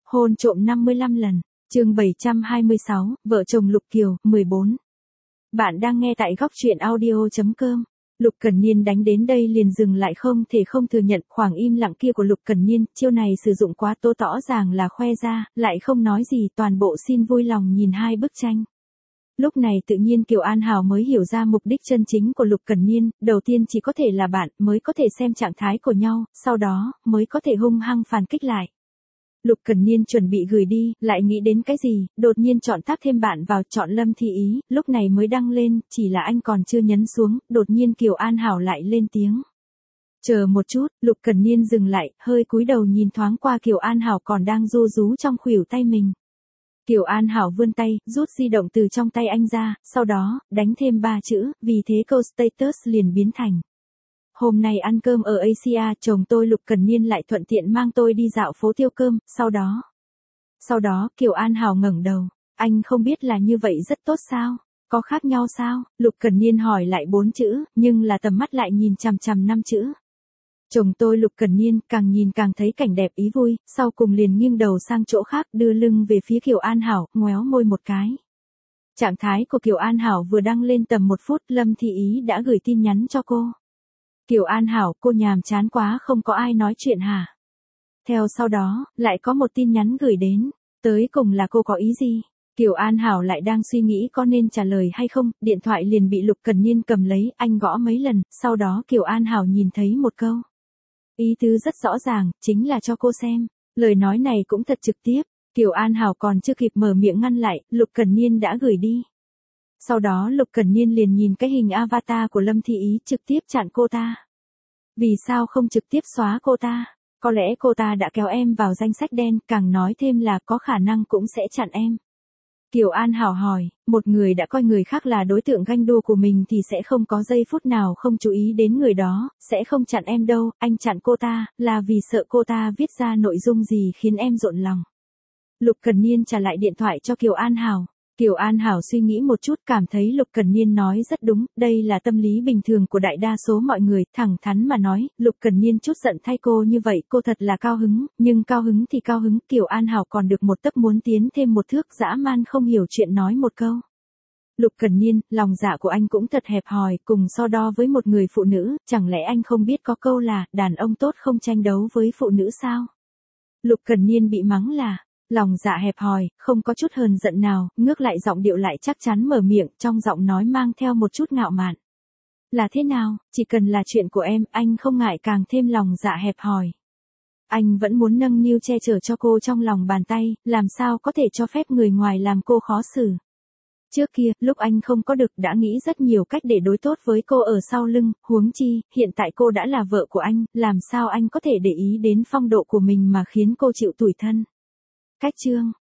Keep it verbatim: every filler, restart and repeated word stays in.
Hôn trộm năm mươi lăm lần. Chương bảy trăm hai mươi sáu, vợ chồng Lục Kiều, mười bốn. Bạn đang nghe tại góc truyện audio chấm com. Lục Cẩn Niên đánh đến đây liền dừng lại, không thể không thừa nhận khoảng im lặng kia của Lục Cẩn Niên, chiêu này sử dụng quá tố tỏ ràng là khoe ra, lại không nói gì, toàn bộ xin vui lòng nhìn hai bức tranh. Lúc này tự nhiên Kiều An Hảo mới hiểu ra mục đích chân chính của Lục Cẩn Niên, đầu tiên chỉ có thể là bạn mới có thể xem trạng thái của nhau, sau đó mới có thể hung hăng phản kích lại. Lục Cẩn Niên chuẩn bị gửi đi, lại nghĩ đến cái gì, đột nhiên chọn tab thêm bạn vào, chọn Lâm Thị Ý, lúc này mới đăng lên, chỉ là anh còn chưa nhấn xuống, đột nhiên Kiều An Hảo lại lên tiếng. Chờ một chút, Lục Cẩn Niên dừng lại, hơi cúi đầu nhìn thoáng qua Kiều An Hảo còn đang ru rú trong khuỷu tay mình. Kiều An Hảo vươn tay, rút di động từ trong tay anh ra, sau đó, đánh thêm ba chữ, vì thế câu status liền biến thành. Hôm nay ăn cơm ở Asia, chồng tôi Lục Cẩn Niên lại thuận tiện mang tôi đi dạo phố tiêu cơm, sau đó. Sau đó, Kiều An Hảo ngẩng đầu, anh không biết là như vậy rất tốt sao? Có khác nhau sao? Lục Cẩn Niên hỏi lại bốn chữ, nhưng là tầm mắt lại nhìn chằm chằm năm chữ. Chồng tôi Lục Cẩn Niên càng nhìn càng thấy cảnh đẹp ý vui, sau cùng liền nghiêng đầu sang chỗ khác, đưa lưng về phía Kiều An Hảo, ngoéo môi một cái. Trạng thái của Kiều An Hảo vừa đăng lên tầm một phút, Lâm Thị Ý đã gửi tin nhắn cho cô. Kiều An Hảo, cô nhàm chán quá, không có ai nói chuyện hả? Theo sau đó, lại có một tin nhắn gửi đến, tới cùng là cô có ý gì? Kiều An Hảo lại đang suy nghĩ có nên trả lời hay không, điện thoại liền bị Lục Cẩn Niên cầm lấy, anh gõ mấy lần, sau đó Kiều An Hảo nhìn thấy một câu. Ý tứ rất rõ ràng, chính là cho cô xem, lời nói này cũng thật trực tiếp, Kiều An Hảo còn chưa kịp mở miệng ngăn lại, Lục Cẩn Niên đã gửi đi. Sau đó Lục Cẩn Niên liền nhìn cái hình avatar của Lâm Thị Ý, trực tiếp chặn cô ta. Vì sao không trực tiếp xóa cô ta? Có lẽ cô ta đã kéo em vào danh sách đen, càng nói thêm là có khả năng cũng sẽ chặn em. Kiều An Hảo hỏi, một người đã coi người khác là đối tượng ganh đua của mình thì sẽ không có giây phút nào không chú ý đến người đó, sẽ không chặn em đâu, anh chặn cô ta, là vì sợ cô ta viết ra nội dung gì khiến em rộn lòng. Lục Cẩn Niên trả lại điện thoại cho Kiều An Hảo. Kiều An Hảo suy nghĩ một chút, cảm thấy Lục Cẩn Niên nói rất đúng, đây là tâm lý bình thường của đại đa số mọi người, thẳng thắn mà nói, Lục Cẩn Niên chút giận thay cô như vậy, cô thật là cao hứng, nhưng cao hứng thì cao hứng, Kiều An Hảo còn được một tấc muốn tiến thêm một thước, dã man không hiểu chuyện nói một câu. Lục Cẩn Niên, lòng dạ của anh cũng thật hẹp hòi, cùng so đo với một người phụ nữ, chẳng lẽ anh không biết có câu là, đàn ông tốt không tranh đấu với phụ nữ sao? Lục Cẩn Niên bị mắng là, lòng dạ hẹp hòi, không có chút hờn giận nào, ngước lại giọng điệu lại chắc chắn mở miệng, trong giọng nói mang theo một chút ngạo mạn. Là thế nào, chỉ cần là chuyện của em, anh không ngại càng thêm lòng dạ hẹp hòi. Anh vẫn muốn nâng niu che chở cho cô trong lòng bàn tay, làm sao có thể cho phép người ngoài làm cô khó xử. Trước kia, lúc anh không có được đã nghĩ rất nhiều cách để đối tốt với cô ở sau lưng, huống chi, hiện tại cô đã là vợ của anh, làm sao anh có thể để ý đến phong độ của mình mà khiến cô chịu tủi thân. Cách chương